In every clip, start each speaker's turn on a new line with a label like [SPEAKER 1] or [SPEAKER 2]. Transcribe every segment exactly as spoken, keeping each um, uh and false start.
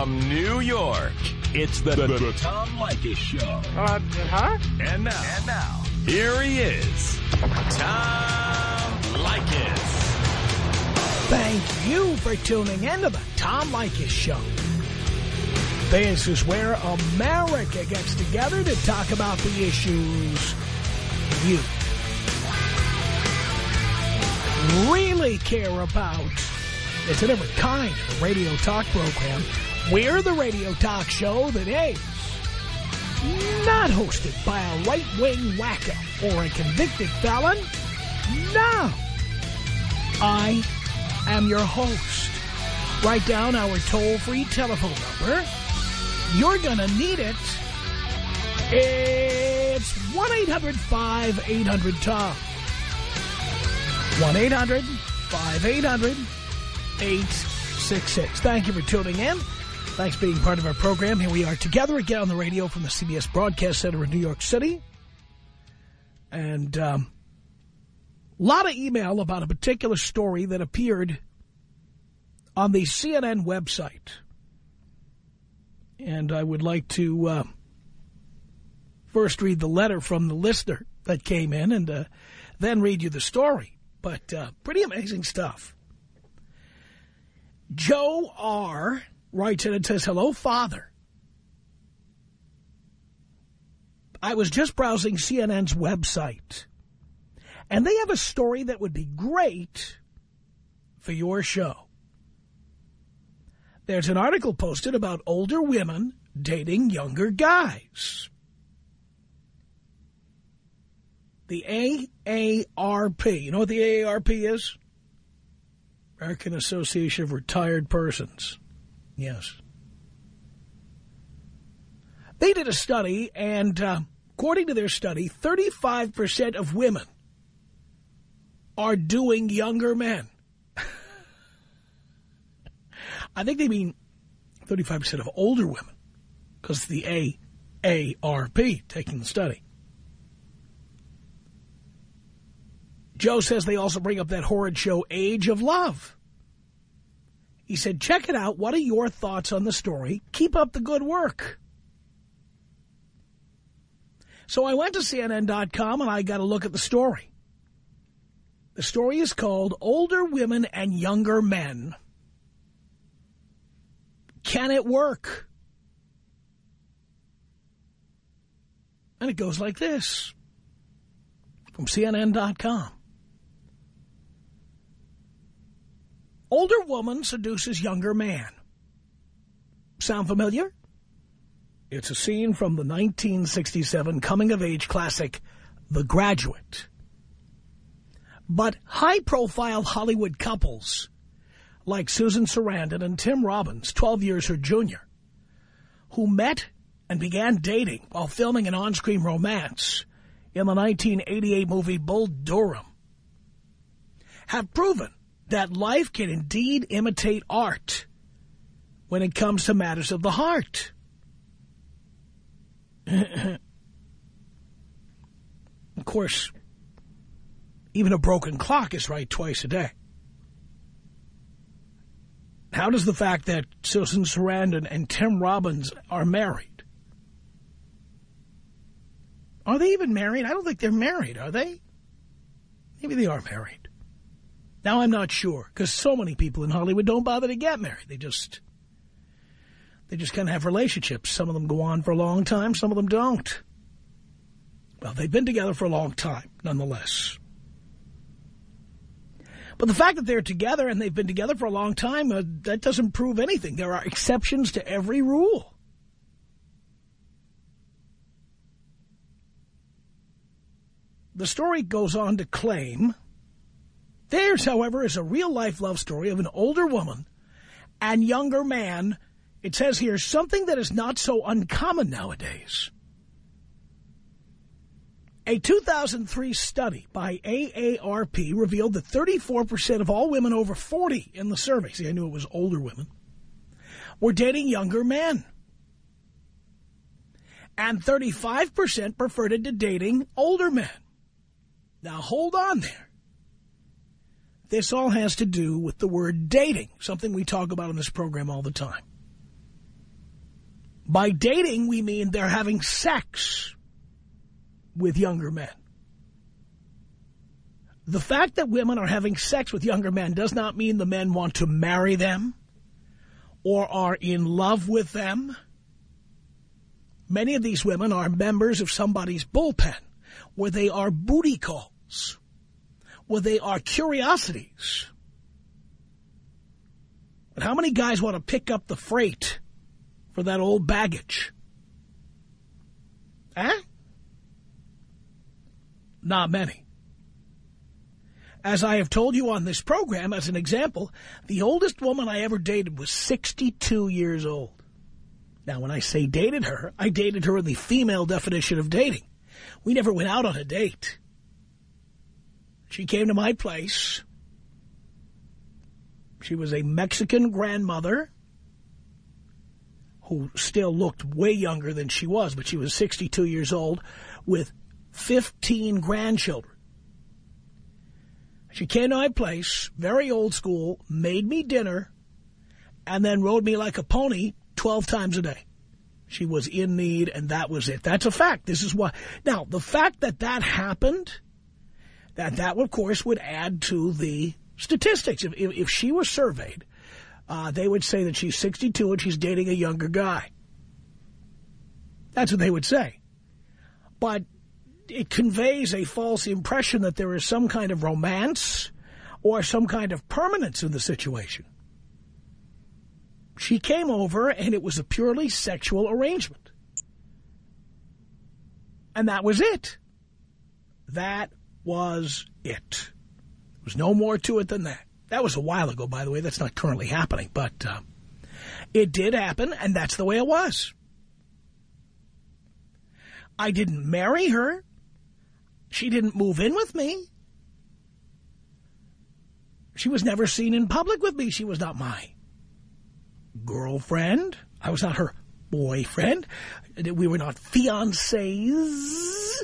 [SPEAKER 1] From New York, it's the, the, the Tom Leykis Show.
[SPEAKER 2] Uh, huh?
[SPEAKER 1] And now, and now, here he is, Tom Leykis.
[SPEAKER 2] Thank you for tuning in to the Tom Leykis Show. This is where America gets together to talk about the issues you really care about. It's a different kind of a radio talk program. We're the radio talk show that is not hosted by a right-wing wacko or a convicted felon. No. I am your host. Write down our toll-free telephone number. You're going to need it. It's one eight hundred five eight hundred Tom. one eight hundred five eight hundred eight six six. Thank you for tuning in. Thanks for being part of our program. Here we are together again on the radio from the C B S Broadcast Center in New York City. And um, a lot of email about a particular story that appeared on the C N N website. And I would like to uh, first read the letter from the listener that came in and uh, then read you the story. But uh, pretty amazing stuff. Joe R. writes in and says, hello, Father. I was just browsing C N N's website, and they have a story that would be great for your show. There's an article posted about older women dating younger guys. The A A R P. You know what the A A R P is? American Association of Retired Persons. Yes. They did a study, and uh, according to their study, thirty-five percent of women are doing younger men. I think they mean thirty-five percent of older women, because the A A R P taking the study. Joe says they also bring up that horrid show, Age of Love. He said, check it out. What are your thoughts on the story? Keep up the good work. So I went to C N N dot com and I got a look at the story. The story is called Older Women and Younger Men. Can it work? And it goes like this from C N N dot com. Older woman seduces younger man. Sound familiar? It's a scene from the nineteen sixty-seven coming-of-age classic, The Graduate. But high-profile Hollywood couples like Susan Sarandon and Tim Robbins, twelve years her junior, who met and began dating while filming an on-screen romance in the nineteen eighty-eight movie Bull Durham, have proven that life can indeed imitate art when it comes to matters of the heart. Of course, even a broken clock is right twice a day. How does the fact that Susan Sarandon and Tim Robbins are married? Are they even married? I don't think they're married, are they? Maybe they are married. Now, I'm not sure, because so many people in Hollywood don't bother to get married. They just, they just kind of have relationships. Some of them go on for a long time, some of them don't. Well, they've been together for a long time, nonetheless. But the fact that they're together and they've been together for a long time, uh, that doesn't prove anything. There are exceptions to every rule. The story goes on to claim, theirs, however, is a real-life love story of an older woman and younger man. It says here, something that is not so uncommon nowadays. A two thousand three study by A A R P revealed that thirty-four percent of all women over forty in the survey, see, I knew it was older women, were dating younger men. And thirty-five percent preferred to dating older men. Now, hold on there. This all has to do with the word dating, something we talk about in this program all the time. By dating, we mean they're having sex with younger men. The fact that women are having sex with younger men does not mean the men want to marry them or are in love with them. Many of these women are members of somebody's bullpen, where they are booty calls, where they are curiosities. But how many guys want to pick up the freight for that old baggage? Huh? Not many. As I have told you on this program, as an example, the oldest woman I ever dated was sixty-two years old. Now, when I say dated her, I dated her in the female definition of dating. We never went out on a date. She came to my place. She was a Mexican grandmother who still looked way younger than she was, but she was sixty-two years old with fifteen grandchildren. She came to my place, very old school, made me dinner, and then rode me like a pony twelve times a day. She was in need, and that was it. That's a fact. This is why. Now, the fact that that happened, that that, of course, would add to the statistics. If, if, if she was surveyed, uh, they would say that she's sixty-two and she's dating a younger guy. That's what they would say. But it conveys a false impression that there is some kind of romance or some kind of permanence in the situation. She came over, and it was a purely sexual arrangement. And that was it. That was it. There was no more to it than that. That was a while ago, by the way. That's not currently happening. But uh, it did happen, and that's the way it was. I didn't marry her. She didn't move in with me. She was never seen in public with me. She was not my girlfriend. I was not her boyfriend. We were not fiancés.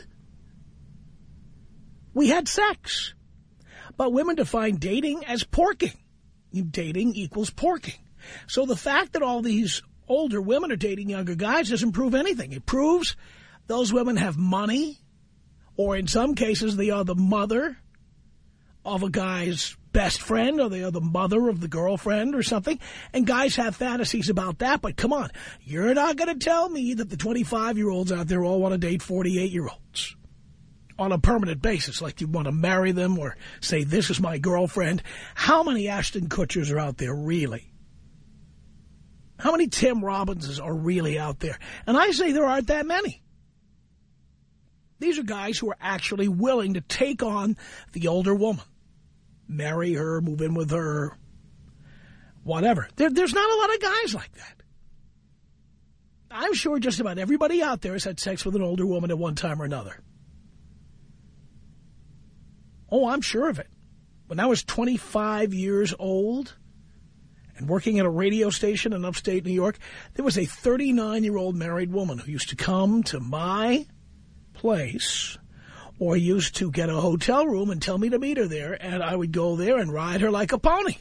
[SPEAKER 2] We had sex. But women define dating as porking. Dating equals porking. So the fact that all these older women are dating younger guys doesn't prove anything. It proves those women have money, or in some cases they are the mother of a guy's best friend, or they are the mother of the girlfriend or something. And guys have fantasies about that. But come on, you're not going to tell me that the twenty-five-year-olds out there all want to date forty-eight-year-olds on a permanent basis, like you want to marry them or say, this is my girlfriend. How many Ashton Kutchers are out there, really? How many Tim Robbinses are really out there? And I say there aren't that many. These are guys who are actually willing to take on the older woman, marry her, move in with her, whatever. There, there's not a lot of guys like that. I'm sure just about everybody out there has had sex with an older woman at one time or another. Oh, I'm sure of it. When I was twenty-five years old and working at a radio station in upstate New York, there was a thirty-nine-year-old married woman who used to come to my place or used to get a hotel room and tell me to meet her there, and I would go there and ride her like a pony.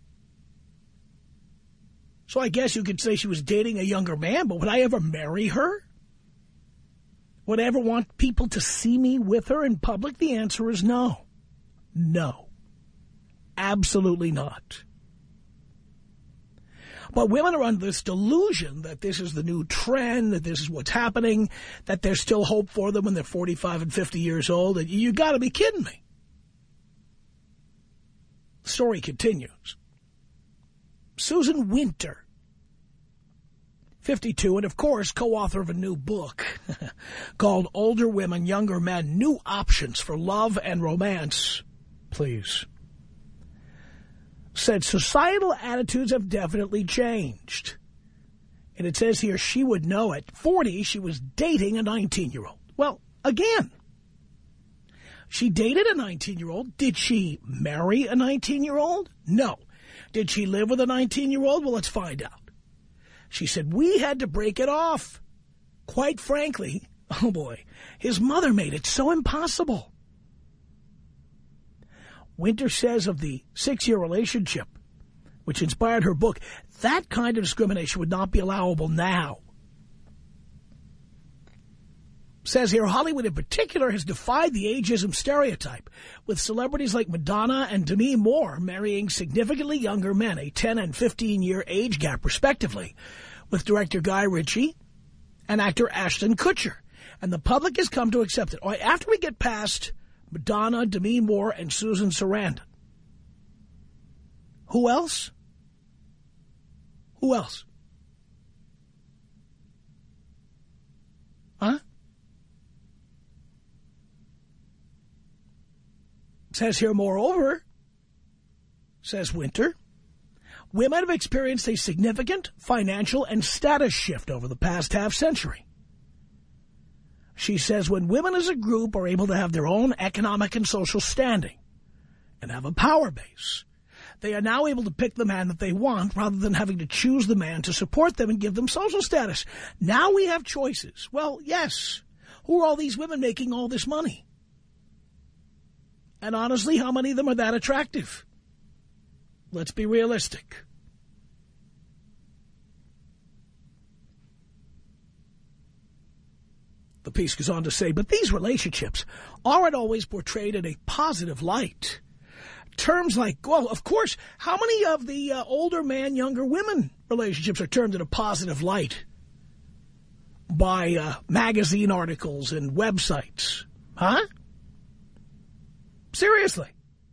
[SPEAKER 2] So I guess you could say she was dating a younger man, but would I ever marry her? Would I ever want people to see me with her in public? The answer is no. No. Absolutely not. But women are under this delusion that this is the new trend, that this is what's happening, that there's still hope for them when they're forty-five and fifty years old. And you got to be kidding me. The story continues. Susan Winter, fifty-two, and of course co-author of a new book called Older Women, Younger Men, New Options for Love and Romance, please, said societal attitudes have definitely changed. And it says here she would know it. forty, she was dating a nineteen-year-old. Well, again, she dated a nineteen-year-old. Did she marry a nineteen-year-old? No. Did she live with a nineteen-year-old? Well, let's find out. She said, we had to break it off. Quite frankly, oh boy, his mother made it so impossible. Winter says of the six-year relationship, which inspired her book, that kind of discrimination would not be allowable now. Says here, Hollywood in particular has defied the ageism stereotype, with celebrities like Madonna and Demi Moore marrying significantly younger men, a ten and fifteen-year age gap, respectively, with director Guy Ritchie and actor Ashton Kutcher. And the public has come to accept it. All right, after we get past Madonna, Demi Moore, and Susan Sarandon, who else? Who else? Huh? Says here, moreover, says Winter, women have experienced a significant financial and status shift over the past half century. She says when women as a group are able to have their own economic and social standing and have a power base, they are now able to pick the man that they want rather than having to choose the man to support them and give them social status. Now we have choices. Well, yes. Who are all these women making all this money? And honestly, how many of them are that attractive? Let's be realistic. The piece goes on to say, but these relationships aren't always portrayed in a positive light. Terms like, well, of course, how many of the uh, older man, younger women relationships are termed in a positive light by uh, magazine articles and websites? Huh? Seriously.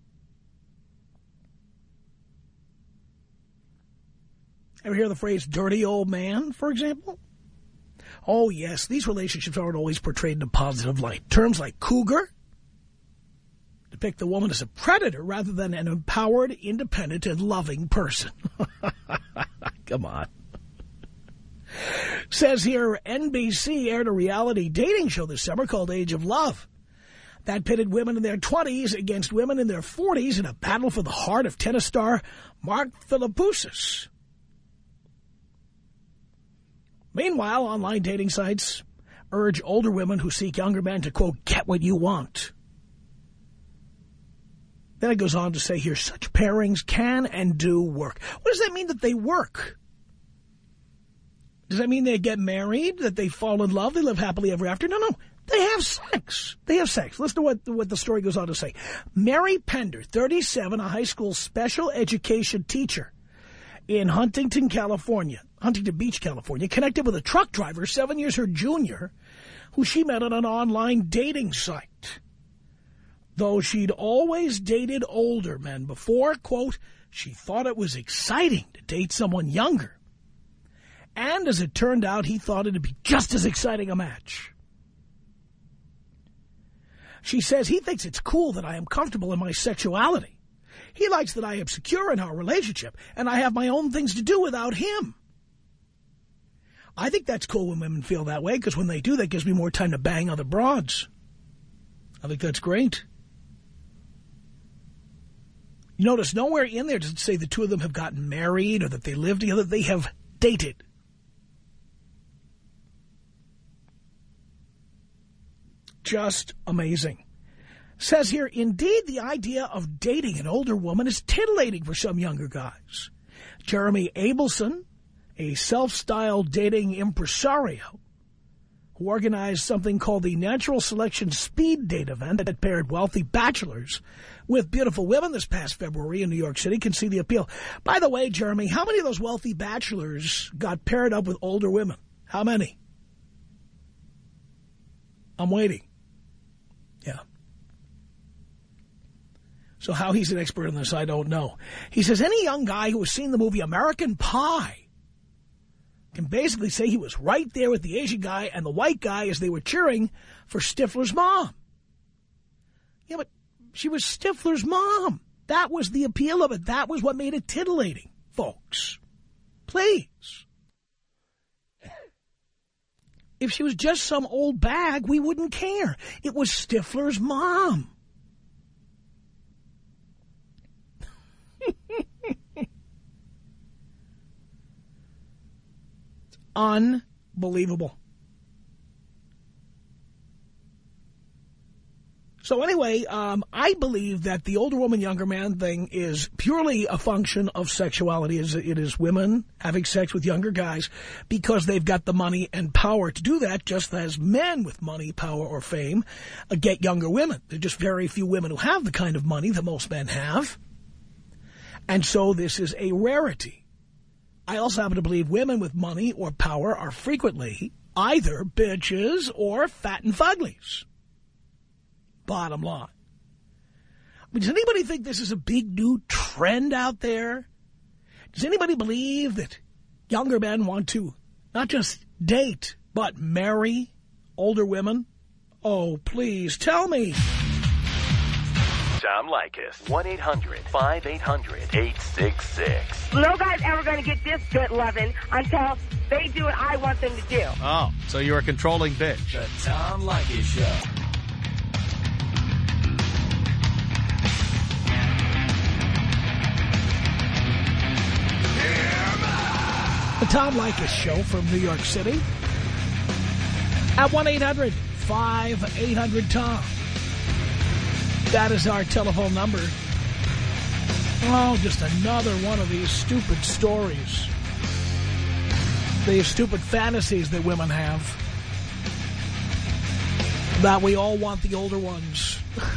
[SPEAKER 2] Ever hear the phrase dirty old man, for example? Oh, yes, these relationships aren't always portrayed in a positive light. Terms like cougar depict the woman as a predator rather than an empowered, independent, and loving person. Come on. Says here, N B C aired a reality dating show this summer called Age of Love. That pitted women in their twenties against women in their forties in a battle for the heart of tennis star Mark Philippoussis. Meanwhile, online dating sites urge older women who seek younger men to, quote, get what you want. Then it goes on to say here, such pairings can and do work. What does that mean that they work? Does that mean they get married, that they fall in love, they live happily ever after? No, no. They have sex. They have sex. Listen to what, what the story goes on to say. Mary Pender, thirty-seven, a high school special education teacher in Huntington, California, Huntington Beach, California, connected with a truck driver, seven years her junior, who she met on an online dating site. Though she'd always dated older men before, quote, she thought it was exciting to date someone younger. And as it turned out, he thought it'd be just as exciting a match. She says he thinks it's cool that I am comfortable in my sexuality. He likes that I am secure in our relationship, and I have my own things to do without him. I think that's cool when women feel that way, because when they do, that gives me more time to bang other broads. I think that's great. You notice nowhere in there does it say the two of them have gotten married or that they live together. They have dated. Just amazing. Says here, indeed, the idea of dating an older woman is titillating for some younger guys. Jeremy Abelson, a self-styled dating impresario, who organized something called the Natural Selection Speed Date event that paired wealthy bachelors with beautiful women this past February in New York City, can see the appeal. By the way, Jeremy, how many of those wealthy bachelors got paired up with older women? How many? I'm waiting. Yeah. So how he's an expert in this, I don't know. He says any young guy who has seen the movie American Pie can basically say he was right there with the Asian guy and the white guy as they were cheering for Stifler's mom. Yeah, but she was Stifler's mom. That was the appeal of it. That was what made it titillating, folks. Please. If she was just some old bag, we wouldn't care. It was Stifler's mom. Unbelievable. So anyway, um, I believe that the older woman, younger man thing is purely a function of sexuality. It is women having sex with younger guys because they've got the money and power to do that, just as men with money, power, or fame uh, get younger women. There are just very few women who have the kind of money that most men have. And so this is a rarity. I also happen to believe women with money or power are frequently either bitches or fat and fuglies. Bottom line. Does anybody think this is a big new trend out there? Does anybody believe that younger men want to not just date, but marry older women? Oh, please tell me.
[SPEAKER 1] Tom Leykis. one eight hundred five eight hundred eight six six.
[SPEAKER 3] No guy's ever going to get this good loving until they do what I want them to do.
[SPEAKER 4] Oh, so you're a controlling bitch.
[SPEAKER 1] The Tom Leykis Show.
[SPEAKER 2] The Tom Leykis Show from New York City at one eight hundred five eight hundred Tom. That is our telephone number. Oh, just another one of these stupid stories. These stupid fantasies that women have. That we all want the older ones.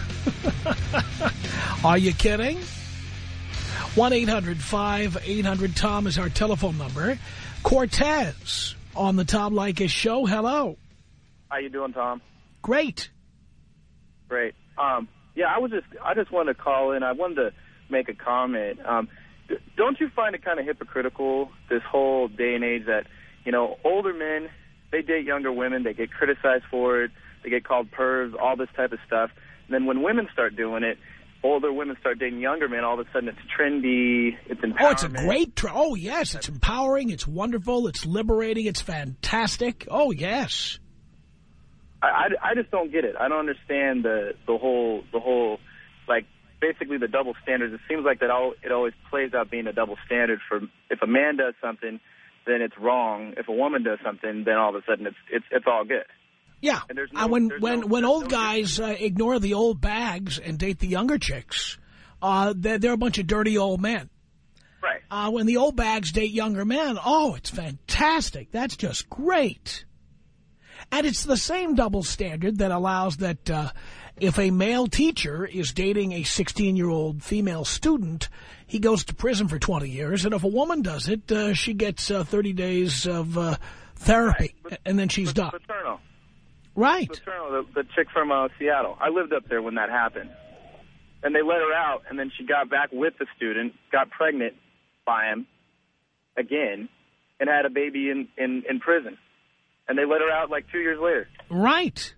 [SPEAKER 2] Are you kidding? one eight hundred five eight hundred Tom is our telephone number. Cortez on the Tom Leykis Show. Hello.
[SPEAKER 5] How you doing, Tom?
[SPEAKER 2] Great.
[SPEAKER 5] Great. Um, yeah, I was just I just wanted to call in. I wanted to make a comment. Um, don't you find it kind of hypocritical, this whole day and age, that, you know, older men, they date younger women, they get criticized for it, they get called pervs, all this type of stuff. And then when women start doing it, older women start dating younger men, all of a sudden it's trendy, it's empowerment.
[SPEAKER 2] Oh, it's a great, tr oh, yes, it's empowering, it's wonderful, it's liberating, it's fantastic. Oh, yes.
[SPEAKER 5] I, I, I just don't get it. I don't understand the, the whole, the whole, like, basically the double standards. It seems like that all, it always plays out being a double standard. For if a man does something, then it's wrong. If a woman does something, then all of a sudden it's it's it's all good.
[SPEAKER 2] Yeah,
[SPEAKER 5] and there's no,
[SPEAKER 2] uh, when
[SPEAKER 5] there's
[SPEAKER 2] when
[SPEAKER 5] no,
[SPEAKER 2] when old
[SPEAKER 5] no
[SPEAKER 2] guys uh, ignore the old bags and date the younger chicks, uh, they're, they're a bunch of dirty old men.
[SPEAKER 5] Right.
[SPEAKER 2] Uh, when the old bags date younger men, oh, it's fantastic. That's just great. And it's the same double standard that allows that uh, if a male teacher is dating a sixteen-year-old female student, he goes to prison for twenty years. And if a woman does it, uh, she gets uh, thirty days of uh, therapy,
[SPEAKER 5] right.
[SPEAKER 2] and then she's done.
[SPEAKER 5] Paternal.
[SPEAKER 2] Right.
[SPEAKER 5] Paternal, the, the chick from uh, Seattle. I lived up there when that happened. And they let her out, and then she got back with the student, got pregnant by him again, and had a baby in, in, in prison. And they let her out like two years later.
[SPEAKER 2] Right.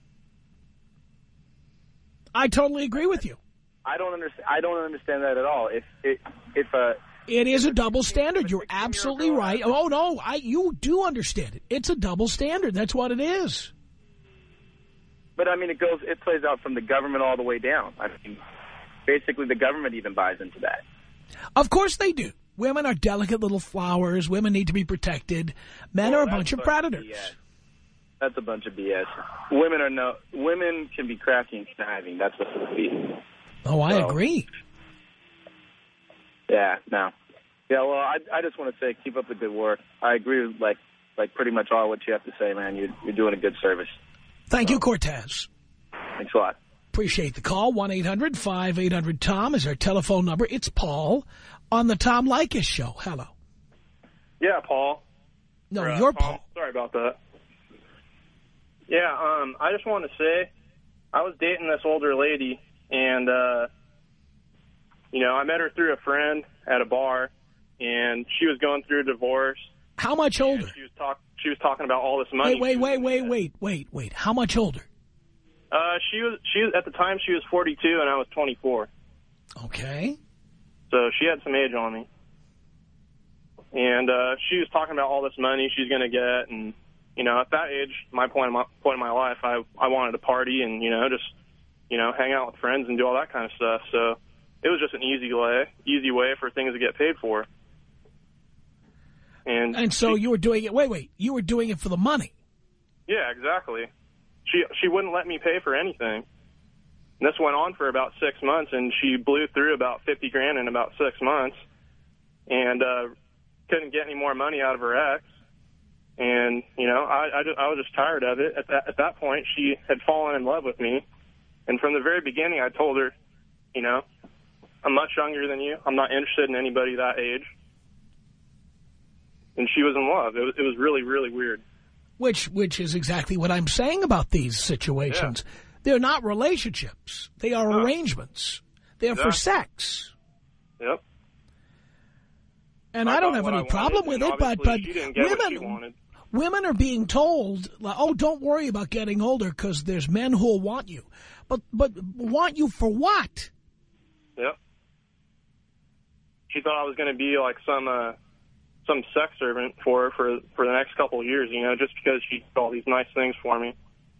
[SPEAKER 2] I totally agree with you.
[SPEAKER 5] I don't understand. I don't understand that at all. If if if a
[SPEAKER 2] it is a double standard. You're absolutely right. Oh no, I you do understand it. It's a double standard. That's what it is.
[SPEAKER 5] But I mean, it goes. It plays out from the government all the way down. I mean, basically, the government even buys into that.
[SPEAKER 2] Of course they do. Women are delicate little flowers. Women need to be protected. Men
[SPEAKER 5] well,
[SPEAKER 2] are a bunch of predators.
[SPEAKER 5] B S. That's a bunch of B S. Women are no. Women can be crafty and conniving. That's what it would be.
[SPEAKER 2] Oh, I
[SPEAKER 5] so,
[SPEAKER 2] agree.
[SPEAKER 5] Yeah. No. Yeah. Well, I I just want to say, keep up the good work. I agree with like like pretty much all what you have to say, man. You're you're doing a good service.
[SPEAKER 2] Thank
[SPEAKER 5] so,
[SPEAKER 2] you, Cortez.
[SPEAKER 5] Thanks a lot.
[SPEAKER 2] Appreciate the call. one eight hundred five eight hundred Tom is our telephone number. It's Paul on the Tom Leykis Show. Hello.
[SPEAKER 6] Yeah, Paul.
[SPEAKER 2] No,
[SPEAKER 6] or, uh,
[SPEAKER 2] you're
[SPEAKER 6] Tom.
[SPEAKER 2] Paul.
[SPEAKER 6] Sorry about that. Yeah, um, I just wanted to say, I was dating this older lady, and, uh, you know, I met her through a friend at a bar, and she was going through a divorce.
[SPEAKER 2] How much older?
[SPEAKER 6] She was, talk she was talking about all this money.
[SPEAKER 2] Wait, wait, wait, wait, wait, wait, wait. How much older?
[SPEAKER 6] Uh, she was, she was, at the time, she was forty-two, and I was twenty-four.
[SPEAKER 2] Okay.
[SPEAKER 6] So she had some age on me. And uh, she was talking about all this money she's going to get, and, you know, at that age, my point in my, point in my life, I, I wanted to party and, you know, just, you know, hang out with friends and do all that kind of stuff. So it was just an easy way, easy way for things to get paid for. And,
[SPEAKER 2] and so
[SPEAKER 6] she,
[SPEAKER 2] you were doing it, wait, wait, you were doing it for the money.
[SPEAKER 6] Yeah, exactly. She she wouldn't let me pay for anything. And this went on for about six months, and she blew through about fifty grand in about six months, and uh, couldn't get any more money out of her ex. And, you know, I, I, just, I was just tired of it. At that, at that point, she had fallen in love with me. And from the very beginning, I told her, you know, I'm much younger than you. I'm not interested in anybody that age. And she was in love. It was, it was really, really weird.
[SPEAKER 2] Which, which is exactly what I'm saying about these situations. Yeah. They're not relationships. They are no. arrangements. They're yeah. for sex.
[SPEAKER 6] Yep.
[SPEAKER 2] And I, I don't have any problem with it, but, but women, women are being told, like, oh, don't worry about getting older because there's men who will want you. But, but want you for what?
[SPEAKER 6] Yep. She thought I was going to be like some uh, some sex servant for her for, for the next couple of years, you know, just because she did all these nice things for me.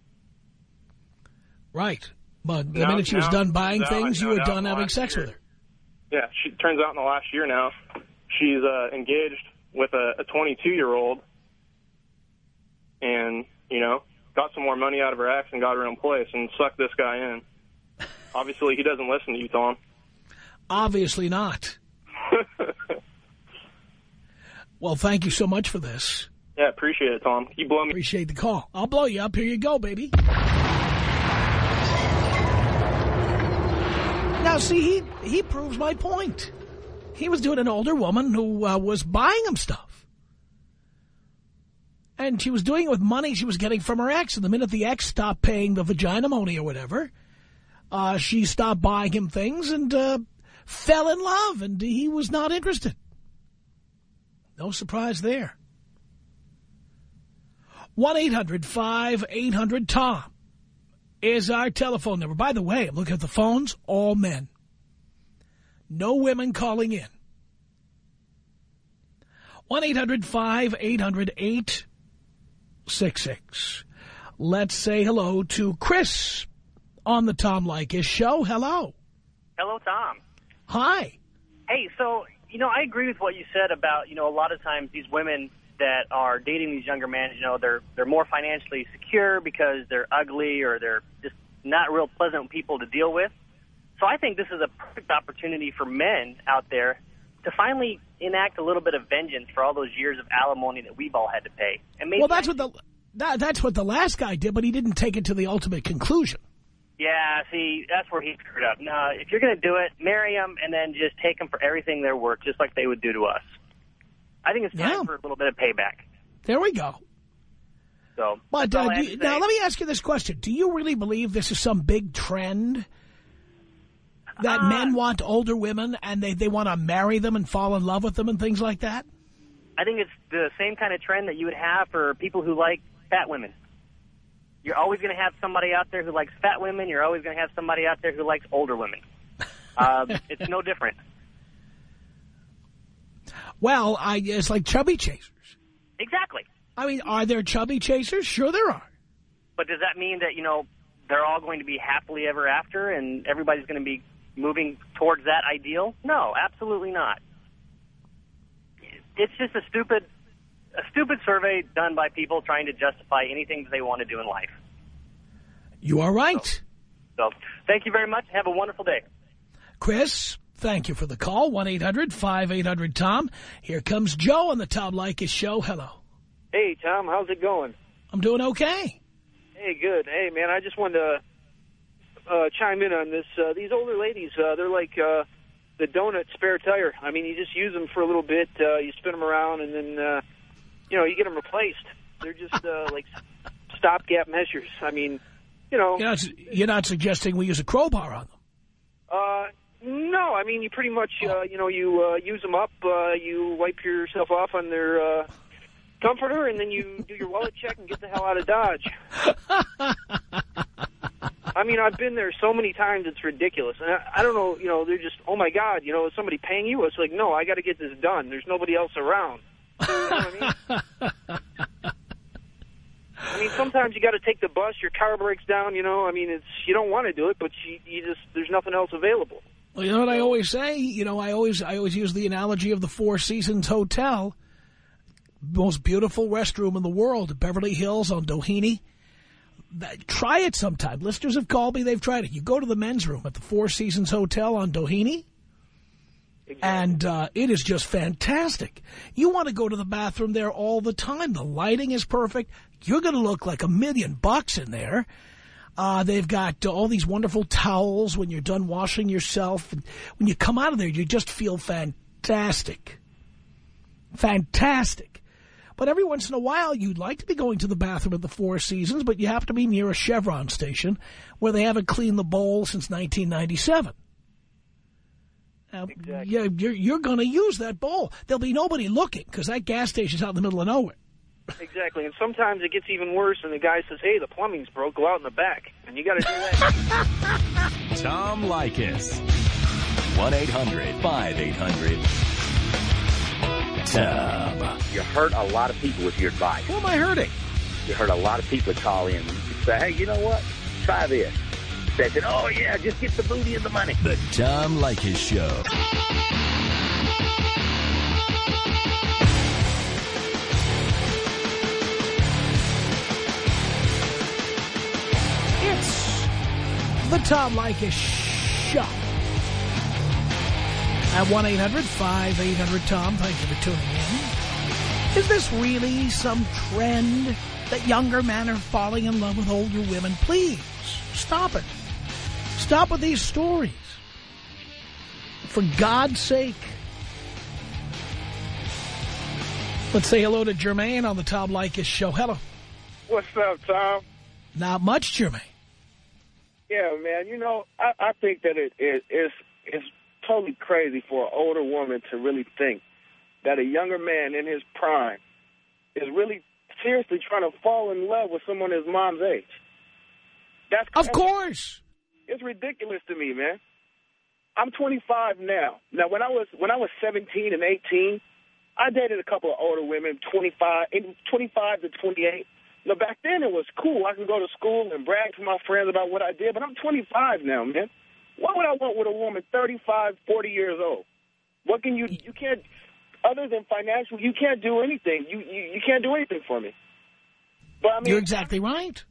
[SPEAKER 2] Right. But the now, minute she was done buying things, you were done having sex
[SPEAKER 6] year.
[SPEAKER 2] with her.
[SPEAKER 6] Yeah, she turns out in the last year now, she's uh, engaged with a twenty-two-year-old and, you know, got some more money out of her ex and got her own place and sucked this guy in. Obviously, he doesn't listen to you, Tom.
[SPEAKER 2] Obviously not. Well, thank you so much for this.
[SPEAKER 6] Yeah, appreciate it, Tom. You blow me.
[SPEAKER 2] Appreciate the call. I'll blow you up. Here you go, baby. Now, see, he, he proves my point. He was doing an older woman who uh, was buying him stuff. And she was doing it with money she was getting from her ex. And the minute the ex stopped paying the vagina money or whatever, uh, she stopped buying him things and uh, fell in love. And he was not interested. No surprise there. one eight hundred five eight hundred Tom is our telephone number. By the way, I'm looking at the phones, all men. No women calling in. one eight hundred five eight hundred eight six six. Let's say hello to Chris on the Tom Leykis show. Hello.
[SPEAKER 7] Hello, Tom.
[SPEAKER 2] Hi.
[SPEAKER 7] Hey, so, you know, I agree with what you said about, you know, a lot of times these women that are dating these younger men, you know, they're they're more financially secure because they're ugly or they're just not real pleasant people to deal with. So I think this is a perfect opportunity for men out there to finally enact a little bit of vengeance for all those years of alimony that we've all had to pay. And maybe
[SPEAKER 2] well, that's what the that, that's what the last guy did, but he didn't take it to the ultimate conclusion.
[SPEAKER 7] Yeah, see, that's where he screwed up. No, if you're going to do it, marry them and then just take them for everything they're worth, just like they would do to us. I think it's time yeah. for a little bit of payback.
[SPEAKER 2] There we go.
[SPEAKER 7] So,
[SPEAKER 2] but uh, do you, now let me ask you this question. Do you really believe this is some big trend that uh, men want older women and they, they want to marry them and fall in love with them and things like that?
[SPEAKER 7] I think it's the same kind of trend that you would have for people who like fat women. You're always going to have somebody out there who likes fat women. You're always going to have somebody out there who likes older women. Um, it's no different.
[SPEAKER 2] Well, I, it's like chubby chasers.
[SPEAKER 7] Exactly.
[SPEAKER 2] I mean, are there chubby chasers? Sure there are.
[SPEAKER 7] But does that mean that, you know, they're all going to be happily ever after and everybody's going to be moving towards that ideal? No, absolutely not. It's just a stupid... A stupid survey done by people trying to justify anything that they want to do in life.
[SPEAKER 2] You are right.
[SPEAKER 7] So, so thank you very much. Have a wonderful day.
[SPEAKER 2] Chris, thank you for the call. one eight hundred five eight hundred Tom. Here comes Joe on the Tom Leykis show. Hello.
[SPEAKER 8] Hey, Tom. How's it going?
[SPEAKER 2] I'm doing okay.
[SPEAKER 8] Hey, good. Hey, man, I just wanted to uh, chime in on this. Uh, these older ladies, uh, they're like uh, the donut spare tire. I mean, you just use them for a little bit. Uh, you spin them around, and then... Uh, you know, you get them replaced. They're just uh, like stopgap measures. I mean, you know.
[SPEAKER 2] You're not, you're not suggesting we use a crowbar on them?
[SPEAKER 8] Uh, no. I mean, you pretty much, uh, you know, you uh, use them up. Uh, you wipe yourself off on their uh, comforter, and then you do your wallet check and get the hell out of Dodge. I mean, I've been there so many times, it's ridiculous. And I, I don't know, you know, they're just, oh, my God, you know, is somebody paying you? It's like, no, I got to get this done. There's nobody else around. You know what I mean? I mean, sometimes you got to take the bus. Your car breaks down. You know, I mean, it's you don't want to do it, but you, you just there's nothing else available.
[SPEAKER 2] Well, you know what I always say. You know, I always I always use the analogy of the Four Seasons Hotel, most beautiful restroom in the world, Beverly Hills on Doheny. that, try it sometime. Listeners have called me. They've tried it. You go to the men's room at the Four Seasons Hotel on Doheny. Exactly. And uh, it is just fantastic. You want to go to the bathroom there all the time. The lighting is perfect. You're going to look like a million bucks in there. Uh, they've got uh, all these wonderful towels when you're done washing yourself. And when you come out of there, you just feel fantastic. Fantastic. But every once in a while, you'd like to be going to the bathroom at the Four Seasons, but you have to be near a Chevron station where they haven't cleaned the bowl since nineteen ninety-seven. Now, exactly. yeah, you're, you're going to use that bowl. There'll be nobody looking because that gas station's out in the middle of nowhere.
[SPEAKER 8] Exactly, and sometimes it gets even worse, and the guy says, hey, the plumbing's broke, go out in the back. And you got to do that.
[SPEAKER 1] Tom Leykis. one eight hundred five eight hundred Tom.
[SPEAKER 9] You hurt a lot of people with your advice.
[SPEAKER 2] Who am I hurting?
[SPEAKER 9] You hurt a lot of people that call in and say, hey, you know what? Try this. They said, oh, yeah, just get the booty and the money.
[SPEAKER 1] The Tom Leykis Show.
[SPEAKER 2] It's the Tom Leykis Show. At one eight hundred five eight hundred Tom, thank you for tuning in. Is this really some trend that younger men are falling in love with older women? Please, stop it. Stop with these stories. For God's sake. Let's say hello to Jermaine on the Tom Leykis Show. Hello.
[SPEAKER 10] What's up, Tom?
[SPEAKER 2] Not much, Jermaine.
[SPEAKER 10] Yeah, man. You know, I, I think that it, it, it's, it's totally crazy for an older woman to really think that a younger man in his prime is really seriously trying to fall in love with someone his mom's age. That's crazy.
[SPEAKER 2] Of course.
[SPEAKER 10] It's ridiculous to me, man. I'm twenty-five now. Now, when I was when I was seventeen and eighteen, I dated a couple of older women, twenty-five, twenty-five to twenty-eight. Now, back then it was cool. I could go to school and brag to my friends about what I did, but I'm twenty-five now, man. What would I want with a woman thirty-five, forty years old? What can you, you can't, other than financial, you can't do anything. You, you, you can't do anything for me. But I mean,
[SPEAKER 2] you're exactly right.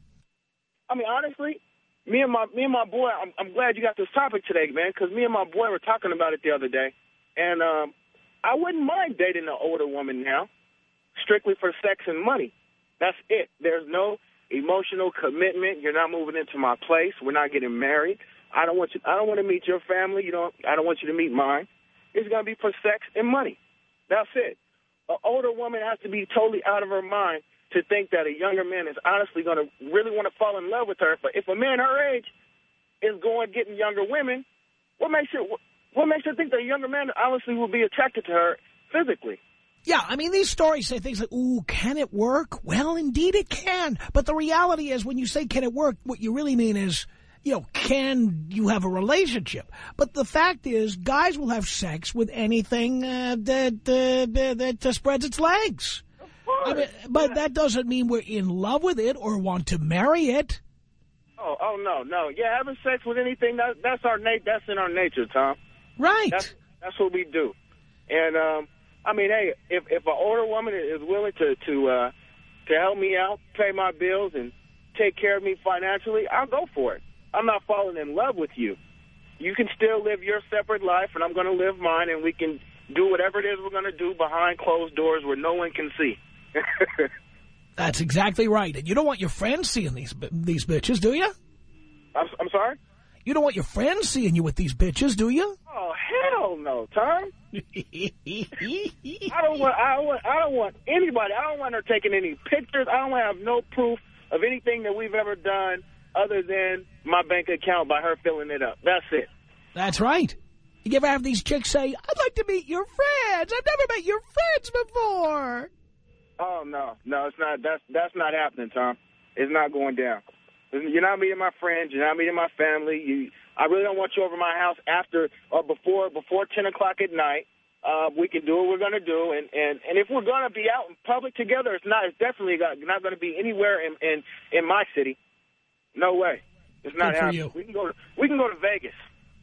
[SPEAKER 10] I mean, honestly, me and my me and my boy, I'm, I'm glad you got this topic today, man, because me and my boy were talking about it the other day. And um, I wouldn't mind dating an older woman now, strictly for sex and money. That's it. There's no emotional commitment. You're not moving into my place. We're not getting married. I don't want you. I don't want to meet your family. You don't. I don't want you to meet mine. It's going to be for sex and money. That's it. An older woman has to be totally out of her mind to think that a younger man is honestly going to really want to fall in love with her. But if a man her age is going getting younger women, what makes her what makes her think that a younger man honestly will be attracted to her physically?
[SPEAKER 2] Yeah, I mean, these stories say things like, ooh, can it work? Well, indeed it can. But the reality is when you say can it work, what you really mean is, you know, can you have a relationship? But the fact is, guys will have sex with anything uh, that, uh, that uh, spreads its legs. I mean, but that doesn't mean we're in love with it or want to marry it.
[SPEAKER 10] Oh, oh no, no. Yeah, having sex with anything, that, that's our na that's in our nature, Tom.
[SPEAKER 2] Right.
[SPEAKER 10] That's, that's what we do. And, um, I mean, hey, if, if an older woman is willing to, to, uh, to help me out, pay my bills, and take care of me financially, I'll go for it. I'm not falling in love with you. You can still live your separate life, and I'm going to live mine, and we can do whatever it is we're going to do behind closed doors where no one can see.
[SPEAKER 2] That's exactly right. And you don't want your friends seeing these these bitches, do you?
[SPEAKER 10] I'm, I'm sorry?
[SPEAKER 2] You don't want your friends seeing you with these bitches, do you?
[SPEAKER 10] Oh, hell no, Tom. I don't want I don't want I don't want anybody. I don't want her taking any pictures. I don't want to have no proof of anything that we've ever done other than my bank account by her filling it up. That's it.
[SPEAKER 2] That's right. You ever have these chicks say, I'd like to meet your friends. I've never met your friends before.
[SPEAKER 10] Oh, no. No, it's not. That's that's not happening, Tom. It's not going down. You're not meeting my friends. You're not meeting my family. You, I really don't want you over my house after or before before ten o'clock at night. Uh, we can do what we're going to do. And, and, and if we're going to be out in public together, it's not. It's definitely not going to be anywhere in, in, in my city. No way. It's not
[SPEAKER 2] Good for
[SPEAKER 10] happening.
[SPEAKER 2] you.
[SPEAKER 10] We can go to, we can go to Vegas.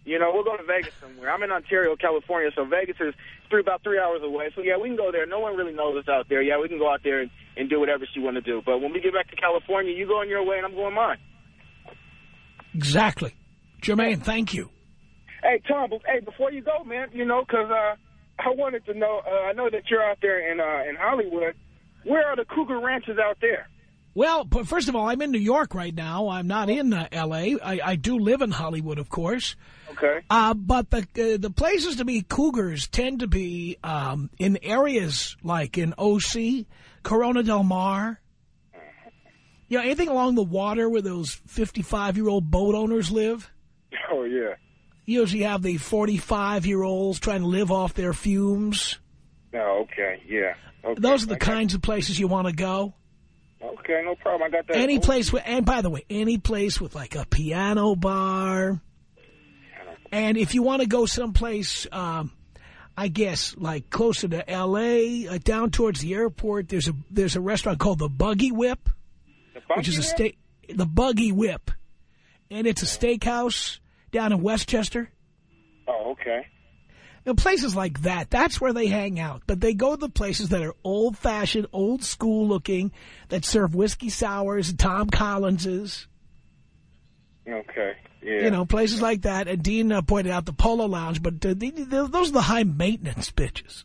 [SPEAKER 10] You know, we'll go to Vegas somewhere. I'm in Ontario, California, so Vegas is three, about three hours away. So, yeah, we can go there. No one really knows us out there. Yeah, we can go out there and, and do whatever she want to do. But when we get back to California, you going your way and I'm going mine.
[SPEAKER 2] Exactly. Jermaine, thank you.
[SPEAKER 10] Hey, Tom, hey, before you go, man, you know, because uh, I wanted to know, uh, I know that you're out there in uh, in Hollywood. Where are the cougar ranches out there?
[SPEAKER 2] Well, but first of all, I'm in New York right now. I'm not in uh, L A I, I do live in Hollywood, of course.
[SPEAKER 10] Okay.
[SPEAKER 2] Uh, but the uh, the places to be cougars tend to be um, in areas like in O C, Corona del Mar. You know, anything along the water where those fifty-five-year-old boat owners live.
[SPEAKER 10] Oh, yeah.
[SPEAKER 2] You usually have the forty-five-year-olds trying to live off their fumes.
[SPEAKER 10] Oh, okay, yeah. Okay.
[SPEAKER 2] Those are the
[SPEAKER 10] I got
[SPEAKER 2] kinds of places you want to go.
[SPEAKER 10] Okay, no problem. I got that.
[SPEAKER 2] Any place with, and by the way, any place with like a piano bar. And if you want to go someplace, um, I guess like closer to L A, uh, down towards the airport, there's a there's a restaurant called the Buggy Whip,
[SPEAKER 10] the Buggy
[SPEAKER 2] which is a
[SPEAKER 10] Whip?
[SPEAKER 2] steak. The Buggy Whip, and it's a steakhouse down in Westchester.
[SPEAKER 10] Oh, okay.
[SPEAKER 2] You know, places like that, that's where they hang out. But they go to the places that are old-fashioned, old-school-looking, that serve whiskey sours and Tom Collinses.
[SPEAKER 10] Okay, yeah.
[SPEAKER 2] You know, places like that. And Dean uh, pointed out the Polo Lounge, but uh, the, the, those are the high-maintenance bitches.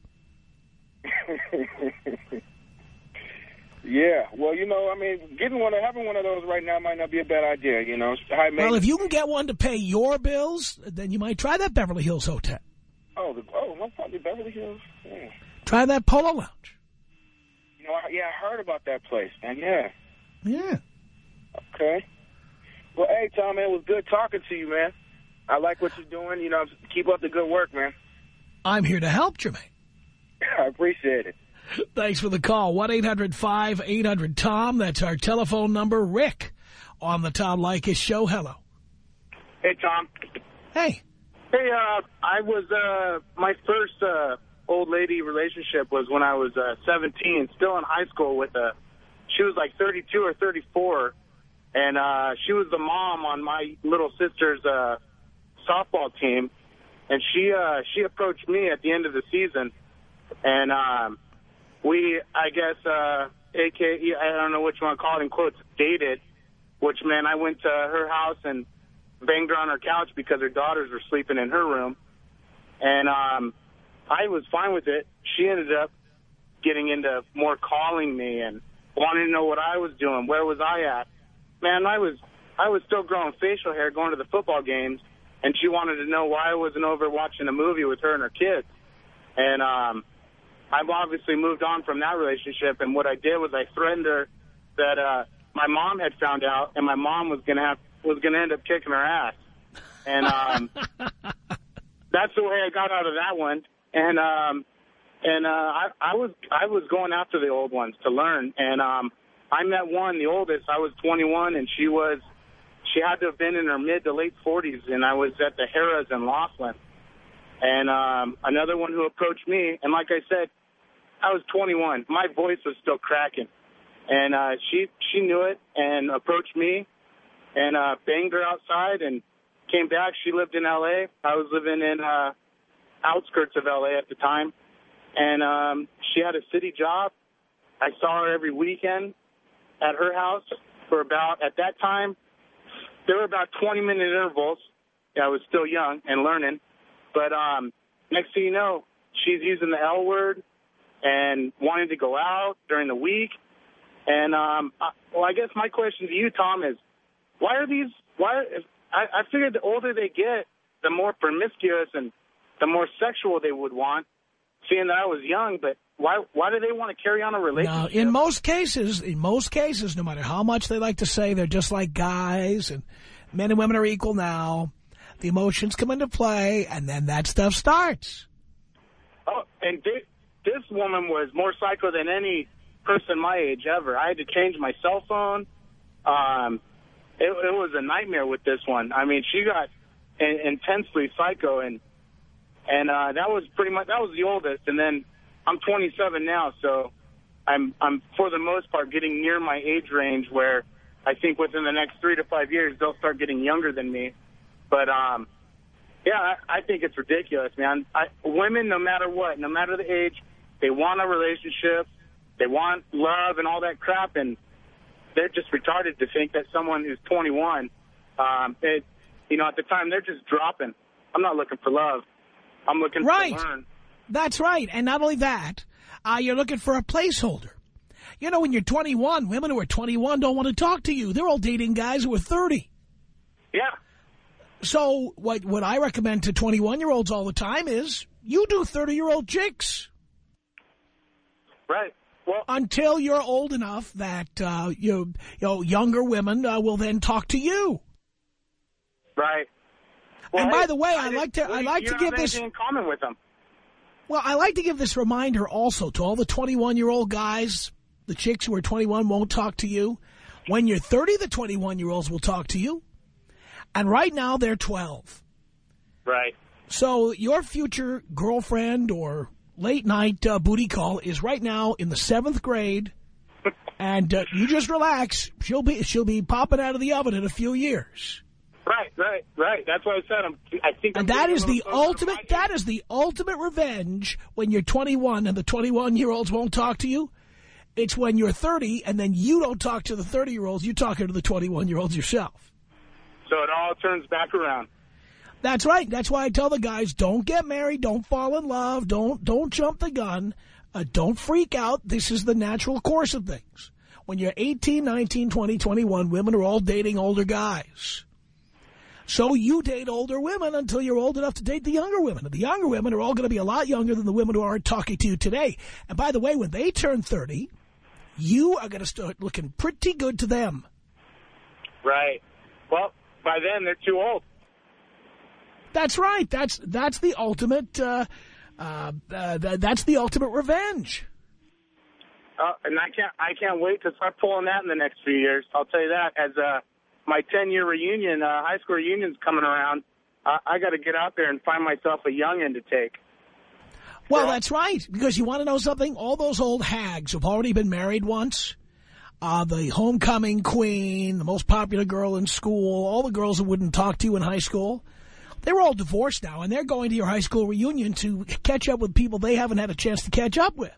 [SPEAKER 10] Yeah, well, you know, I mean, getting one, having one of those right now might not be a bad idea, you know. High
[SPEAKER 2] well, if you can get one to pay your bills, then you might try that Beverly Hills Hotel.
[SPEAKER 10] Oh, the, oh, no, probably Beverly Hills. Yeah.
[SPEAKER 2] Try that Polo Lounge.
[SPEAKER 10] You know, I, yeah, I heard about that place, man. Yeah.
[SPEAKER 2] Yeah.
[SPEAKER 10] Okay. Well, hey, Tom, man, it was good talking to you, man. I like what you're doing. You know, keep up the good work, man.
[SPEAKER 2] I'm here to help, Jermaine.
[SPEAKER 10] I appreciate it.
[SPEAKER 2] Thanks for the call. one eight hundred five eight hundred Tom. That's our telephone number. Rick on the Tom Leykis show. Hello.
[SPEAKER 11] Hey, Tom.
[SPEAKER 2] Hey.
[SPEAKER 11] Hey, uh, I was, uh, my first uh, old lady relationship was when I was uh, seventeen, still in high school with a, she was like thirty-two or thirty-four, and uh, she was the mom on my little sister's uh, softball team, and she, uh, she approached me at the end of the season, and, um, we, I guess, uh, A K A, I don't know what you want to call it, in quotes, dated, which meant I went to her house and banged her on her couch because her daughters were sleeping in her room. And um, I was fine with it. She ended up getting into more calling me and wanting to know what I was doing. Where was I at? Man, I was I was still growing facial hair going to the football games, and she wanted to know why I wasn't over watching a movie with her and her kids. And um, I've obviously moved on from that relationship, and what I did was I threatened her that uh, my mom had found out, and my mom was going to have was going to end up kicking her ass. And um, that's the way I got out of that one. And um, and uh, I, I was I was going after the old ones to learn. And um, I met one, the oldest. I was twenty-one, and she was she had to have been in her mid to late forties. And I was at the Harrah's in Laughlin. And um, another one who approached me, and like I said, I was twenty-one. My voice was still cracking. And uh, she she knew it and approached me and uh, banged her outside and came back. She lived in L A. I was living in uh, outskirts of L A at the time. And um, she had a city job. I saw her every weekend at her house for about, at that time, there were about twenty-minute intervals. I was still young and learning. But um, next thing you know, she's using the L word and wanting to go out during the week. And, um, I, well, I guess my question to you, Tom, is why are these, why, I, I figured the older they get, the more promiscuous and the more sexual they would want, seeing that I was young, but why, why do they want to carry on a relationship?
[SPEAKER 2] Now, in most cases, in most cases, no matter how much they like to say they're just like guys and men and women are equal now, the emotions come into play, and then that stuff starts.
[SPEAKER 11] Oh, and this, this woman was more psycho than any person my age ever. I had to change my cell phone. Um, it, it was a nightmare with this one. I mean, she got in, intensely psycho, and and uh, that was pretty much that was the oldest. And then I'm twenty-seven now, so I'm I'm for the most part getting near my age range where I think within the next three to five years they'll start getting younger than me. But um, Yeah, I, I think it's ridiculous, man. I, women, no matter what, no matter the age, they want a relationship, they want love and all that crap, and they're just retarded to think that someone who's twenty-one, um, it, you know, at the time, they're just dropping. I'm not looking for love. I'm looking
[SPEAKER 2] right.
[SPEAKER 11] to learn.
[SPEAKER 2] That's right. And not only that, uh, you're looking for a placeholder. You know, when you're twenty-one, women who are twenty-one don't want to talk to you. They're all dating guys who are thirty.
[SPEAKER 11] Yeah.
[SPEAKER 2] So what, what I recommend to twenty-one-year-olds all the time is you do thirty-year-old chicks.
[SPEAKER 11] Right. Well,
[SPEAKER 2] until you're old enough that uh, you, you know, younger women uh, will then talk to you.
[SPEAKER 11] Right. Well,
[SPEAKER 2] and
[SPEAKER 11] hey,
[SPEAKER 2] by the way,
[SPEAKER 11] I
[SPEAKER 2] I like to
[SPEAKER 11] well,
[SPEAKER 2] I like
[SPEAKER 11] you
[SPEAKER 2] to
[SPEAKER 11] don't
[SPEAKER 2] give
[SPEAKER 11] have
[SPEAKER 2] this
[SPEAKER 11] anything in common with them.
[SPEAKER 2] Well, I like to give this reminder also to all the twenty-one-year-old guys, the chicks who are twenty-one won't talk to you. When you're thirty, the twenty-one-year-olds will talk to you. And right now, they're twelve.
[SPEAKER 11] Right.
[SPEAKER 2] So your future girlfriend or late-night uh, booty call is right now in the seventh grade, and uh, you just relax. She'll be she'll be popping out of the oven in a few years.
[SPEAKER 11] Right, right, right. That's what I said. I'm, I think.
[SPEAKER 2] And
[SPEAKER 11] I'm
[SPEAKER 2] that is
[SPEAKER 11] getting
[SPEAKER 2] the
[SPEAKER 11] a little closer to
[SPEAKER 2] ultimate. That is the ultimate revenge when you're twenty-one and the twenty-one-year-olds won't talk to you. It's when you're thirty and then you don't talk to the thirty-year-olds. You talk to the twenty-one-year-olds yourself.
[SPEAKER 11] So it all turns back around.
[SPEAKER 2] That's right. That's why I tell the guys, don't get married, don't fall in love, don't don't jump the gun, uh, don't freak out. This is the natural course of things. When you're eighteen, nineteen, twenty, twenty-one, women are all dating older guys. So you date older women until you're old enough to date the younger women. And the younger women are all going to be a lot younger than the women who aren't talking to you today. And by the way, when they turn thirty, you are going to start looking pretty good to them.
[SPEAKER 11] Right. Well, by then, they're too old.
[SPEAKER 2] That's right. That's that's the ultimate. Uh, uh, uh, that's the ultimate revenge.
[SPEAKER 11] Uh, and I can't I can't wait to start pulling that in the next few years. I'll tell you that. As uh, my ten-year reunion, uh, high school reunion's coming around, uh, I got to get out there and find myself a youngin' to take.
[SPEAKER 2] Well, that's right. Because you want to know something? All those old hags who've already been married once, uh, the homecoming queen, the most popular girl in school, all the girls who wouldn't talk to you in high school, they're all divorced now, and they're going to your high school reunion to catch up with people they haven't had a chance to catch up with.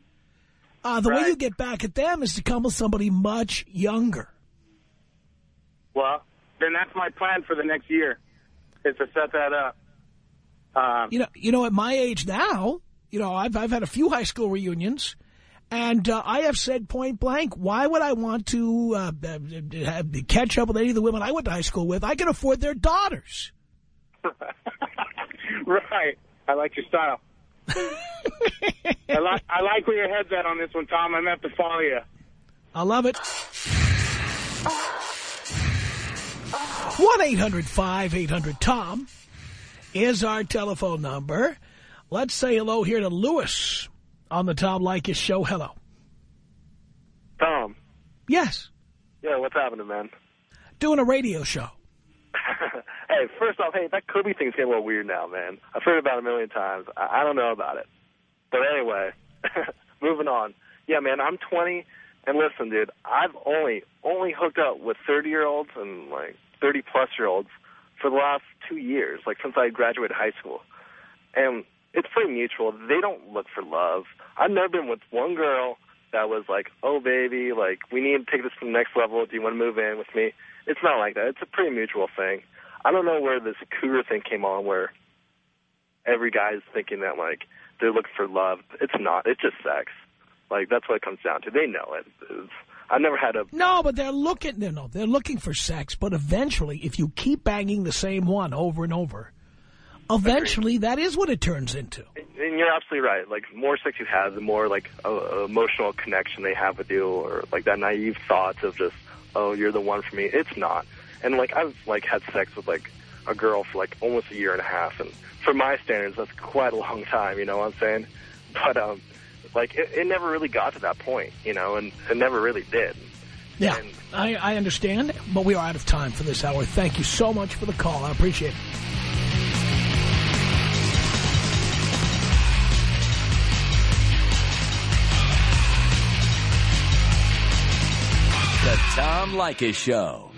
[SPEAKER 2] Uh, the
[SPEAKER 11] right.
[SPEAKER 2] way you get back at them is to come with somebody much younger.
[SPEAKER 11] Well, then that's my plan for the next year, is to set that up. Um,
[SPEAKER 2] you know, you know, at my age now, you know, I've I've had a few high school reunions, and uh, I have said point blank, why would I want to uh, have, catch up with any of the women I went to high school with? I can afford their daughters.
[SPEAKER 11] Right. I like your style. I like I like where your head's at on this one, Tom. I'm going to have to follow you.
[SPEAKER 2] I love it. one eight hundred five eight hundred Tom is our telephone number. Let's say hello here to Lewis on the Tom Leykis show. Hello.
[SPEAKER 12] Tom.
[SPEAKER 2] Yes.
[SPEAKER 12] Yeah, what's happening, man?
[SPEAKER 2] Doing a radio show.
[SPEAKER 12] Hey, first off, hey, that Kirby thing's getting a little weird now, man. I've heard about it a million times. I, I don't know about it. But anyway, moving on. Yeah, man, I'm twenty, and listen, dude, I've only only hooked up with thirty-year-olds and, like, thirty-plus-year-olds for the last two years, like, since I graduated high school. And it's pretty mutual. They don't look for love. I've never been with one girl that was like, oh, baby, like, we need to take this to the next level. Do you want to move in with me? It's not like that. It's a pretty mutual thing. I don't know where this cougar thing came on where every guy's thinking that, like, they're looking for love. It's not. It's just sex. Like, that's what it comes down to. They know it. It's, I've never had a...
[SPEAKER 2] No, but they're looking, no, no, they're looking for sex. But eventually, if you keep banging the same one over and over, eventually that is what it turns into.
[SPEAKER 12] And you're absolutely right. Like, the more sex you have, the more, like, uh, emotional connection they have with you, or, like, that naive thoughts of just, oh, you're the one for me. It's not. And, like, I've, like, had sex with, like, a girl for, like, almost a year and a half. And for my standards, that's quite a long time, you know what I'm saying? But, um, like, it, it never really got to that point, you know, and it never really did.
[SPEAKER 2] Yeah,
[SPEAKER 12] and,
[SPEAKER 2] I, I understand, but we are out of time for this hour. Thank you so much for the call. I appreciate it.
[SPEAKER 1] The Tom Leykis Show.